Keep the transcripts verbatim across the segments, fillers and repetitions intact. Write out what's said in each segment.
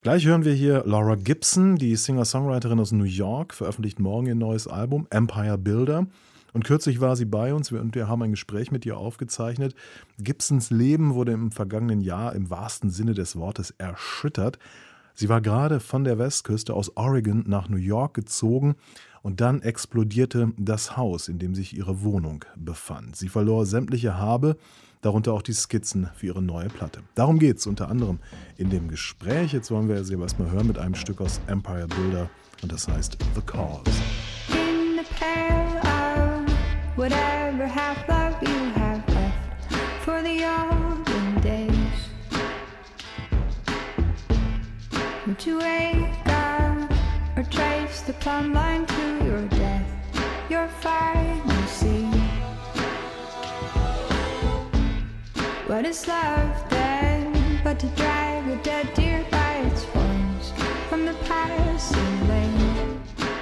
Gleich hören wir hier Laura Gibson, die Singer-Songwriterin aus New York, veröffentlicht morgen ihr neues Album Empire Builder. Und kürzlich war sie bei uns und wir haben ein Gespräch mit ihr aufgezeichnet. Gibsons Leben wurde im vergangenen Jahr im wahrsten Sinne des Wortes erschüttert. Sie war gerade von der Westküste aus Oregon nach New York gezogen und dann explodierte das Haus, in dem sich ihre Wohnung befand. Sie verlor sämtliche Habe, darunter auch die Skizzen für ihre neue Platte. Darum geht es unter anderem in dem Gespräch. Jetzt wollen wir sie aber erstmal hören mit einem Stück aus Empire Builder und das heißt The Cause. In the pale of whatever half love you have left for the olden days. Would you wake up or trace the plumb line to your death, your final scene? What is love then but to drag a dead deer by its horns from the passing lane?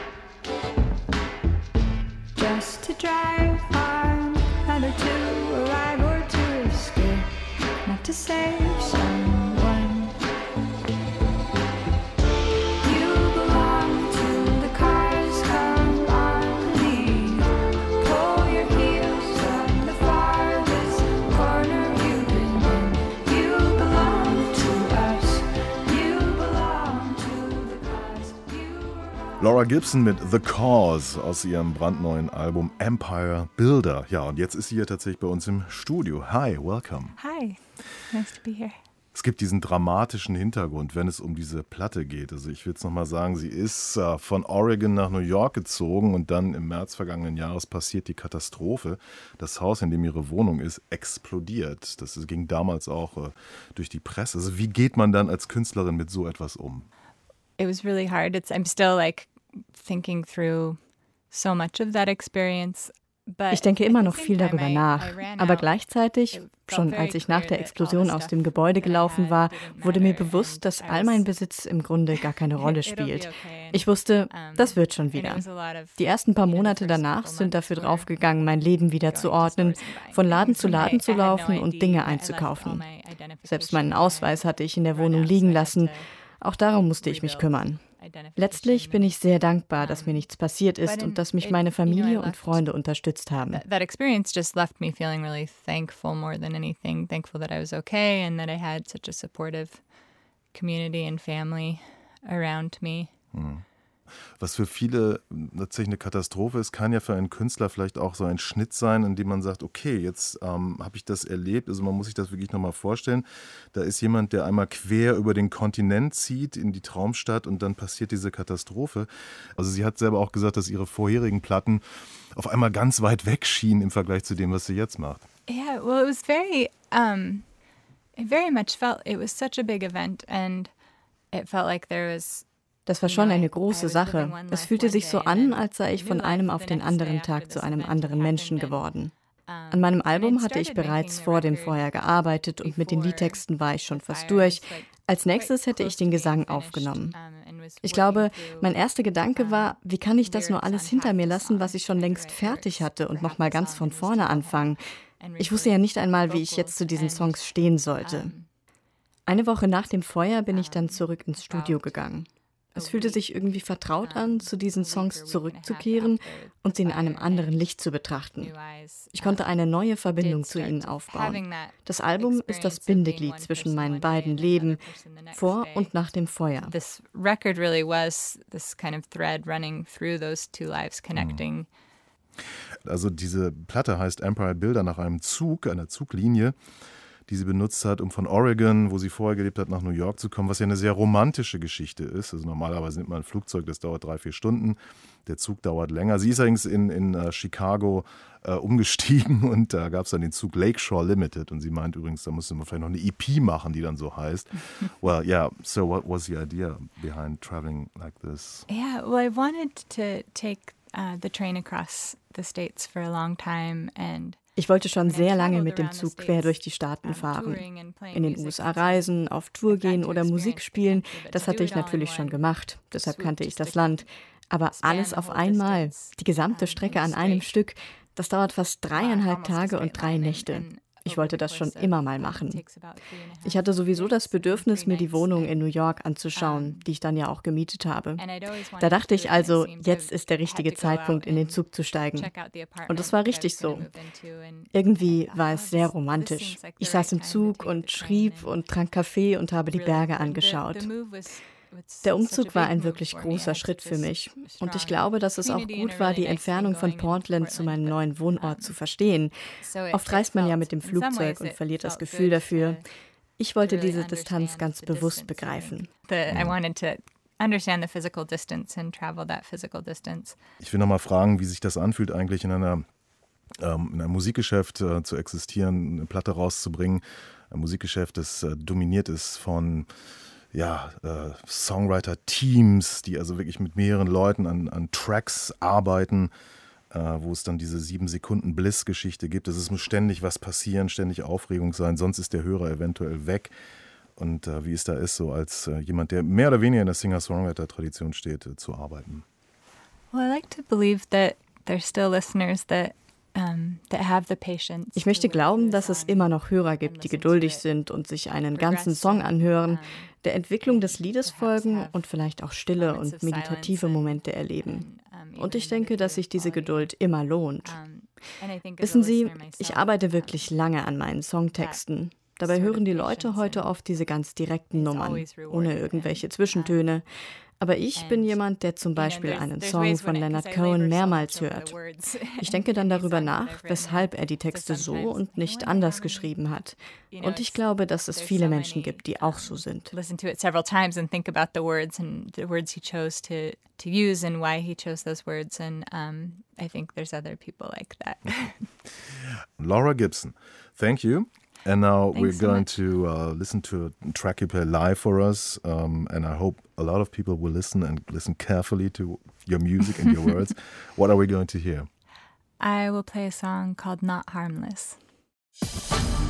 Just to drive on, either to arrive or to escape, not to save someone. You belong to the cars, come on, leave. Pull your heels from the farthest corner you've been in. You belong to us, you belong to the cause. You belong. Laura Gibson mit The Cause aus ihrem brandneuen Album Empire Builder. Ja, und jetzt ist sie hier tatsächlich bei uns im Studio. Hi, welcome. Hi, nice to be here. Es gibt diesen dramatischen Hintergrund, wenn es um diese Platte geht. Also ich will jetzt nochmal sagen, sie ist äh, von Oregon nach New York gezogen und dann im März vergangenen Jahres passiert die Katastrophe. Das Haus, in dem ihre Wohnung ist, explodiert. Das ging damals auch äh, durch die Presse. Also wie geht man dann als Künstlerin mit so etwas um? It was really hard. It's I'm still like thinking through so much of that experience. Ich denke immer noch viel darüber nach, aber gleichzeitig, schon als ich nach der Explosion aus dem Gebäude gelaufen war, wurde mir bewusst, dass all mein Besitz im Grunde gar keine Rolle spielt. Ich wusste, das wird schon wieder. Die ersten paar Monate danach sind dafür draufgegangen, mein Leben wieder zu ordnen, von Laden zu Laden zu laufen und Dinge einzukaufen. Selbst meinen Ausweis hatte ich in der Wohnung liegen lassen. Auch darum musste ich mich kümmern. Letztlich bin ich sehr dankbar, dass mir nichts passiert ist und dass mich meine Familie und Freunde unterstützt haben. That experience just left me feeling really thankful more than anything, thankful that I was okay and that I had such a supportive community and family around me. Hm. Was für viele tatsächlich eine Katastrophe ist, kann ja für einen Künstler vielleicht auch so ein Schnitt sein, in dem man sagt, okay, jetzt ähm, habe ich das erlebt. Also man muss sich das wirklich nochmal vorstellen. Da ist jemand, der einmal quer über den Kontinent zieht in die Traumstadt und dann passiert diese Katastrophe. Also sie hat selber auch gesagt, dass ihre vorherigen Platten auf einmal ganz weit weg schienen im Vergleich zu dem, was sie jetzt macht. Yeah, well, it was very, um, it very much felt, it was such a big event and it felt like there was... Das war schon eine große Sache. Es fühlte sich so an, als sei ich von einem auf den anderen Tag zu einem anderen Menschen geworden. An meinem Album hatte ich bereits vor dem Feuer gearbeitet und mit den Liedtexten war ich schon fast durch. Als nächstes hätte ich den Gesang aufgenommen. Ich glaube, mein erster Gedanke war, wie kann ich das nur alles hinter mir lassen, was ich schon längst fertig hatte und nochmal ganz von vorne anfangen. Ich wusste ja nicht einmal, wie ich jetzt zu diesen Songs stehen sollte. Eine Woche nach dem Feuer bin ich dann zurück ins Studio gegangen. Es fühlte sich irgendwie vertraut an, zu diesen Songs zurückzukehren und sie in einem anderen Licht zu betrachten. Ich konnte eine neue Verbindung zu ihnen aufbauen. Das Album ist das Bindeglied zwischen meinen beiden Leben, vor und nach dem Feuer. This record really was this kind of thread running through those two lives, connecting. Also diese Platte heißt Empire Builder nach einem Zug, einer Zuglinie, die sie benutzt hat, um von Oregon, wo sie vorher gelebt hat, nach New York zu kommen, was ja eine sehr romantische Geschichte ist. Also normalerweise nimmt man ein Flugzeug, das dauert drei, vier Stunden. Der Zug dauert länger. Sie ist allerdings in, in uh, Chicago uh, umgestiegen und da gab es dann den Zug Lakeshore Limited und sie meint übrigens, da müsste man vielleicht noch eine E P machen, die dann so heißt. Well, yeah, so what was the idea behind traveling like this? Yeah, well, I wanted to take uh, the train across the states for a long time and Ich wollte schon sehr lange mit dem Zug quer durch die Staaten fahren. In den U S A reisen, auf Tour gehen oder Musik spielen, das hatte ich natürlich schon gemacht. Deshalb kannte ich das Land. Aber alles auf einmal, die gesamte Strecke an einem Stück, das dauert fast dreieinhalb Tage und drei Nächte. Ich wollte das schon immer mal machen. Ich hatte sowieso das Bedürfnis, mir die Wohnung in New York anzuschauen, die ich dann ja auch gemietet habe. Da dachte ich also, jetzt ist der richtige Zeitpunkt, in den Zug zu steigen. Und es war richtig so. Irgendwie war es sehr romantisch. Ich saß im Zug und schrieb und trank Kaffee und habe die Berge angeschaut. Der Umzug war ein wirklich großer Schritt für mich. Und ich glaube, dass es auch gut war, die Entfernung von Portland zu meinem neuen Wohnort zu verstehen. Oft reist man ja mit dem Flugzeug und verliert das Gefühl dafür. Ich wollte diese Distanz ganz bewusst begreifen. Understand the physical distance and travel that physical distance. Ich will noch mal fragen, wie sich das anfühlt, eigentlich in einer ähm, in einem Musikgeschäft äh, zu existieren, eine Platte rauszubringen. Ein Musikgeschäft, das äh, dominiert ist von ja, äh, Songwriter-Teams, die also wirklich mit mehreren Leuten an, an Tracks arbeiten, äh, wo es dann diese sieben Sekunden Bliss-Geschichte gibt. Es muss ständig was passieren, ständig Aufregung sein, sonst ist der Hörer eventuell weg. Und äh, wie es da ist, so als äh, jemand, der mehr oder weniger in der Singer-Songwriter-Tradition steht, äh, zu arbeiten. Well, I like to believe that there's still listeners that um, that have the patience. Ich möchte glauben, dass es immer noch Hörer gibt, die geduldig sind und sich einen ganzen Song anhören, der Entwicklung des Liedes folgen und vielleicht auch stille und meditative Momente erleben. Und ich denke, dass sich diese Geduld immer lohnt. Wissen Sie, ich arbeite wirklich lange an meinen Songtexten. Dabei hören die Leute heute oft diese ganz direkten Nummern, ohne irgendwelche Zwischentöne. Aber ich bin jemand, der zum Beispiel einen Song von Leonard Cohen mehrmals hört. Ich denke dann darüber nach, weshalb er die Texte so und nicht anders geschrieben hat. Und ich glaube, dass es viele Menschen gibt, die auch so sind. Listen to it several times and think about the words and the words he chose to to use and why he chose those words. And um, I think there's other people like that. Laura Gibson, thank you. And now Thanks we're so going much. to uh, listen to a track you play live for us. Um, and I hope a lot of people will listen and listen carefully to your music and your words. What are we going to hear? I will play a song called Not Harmless.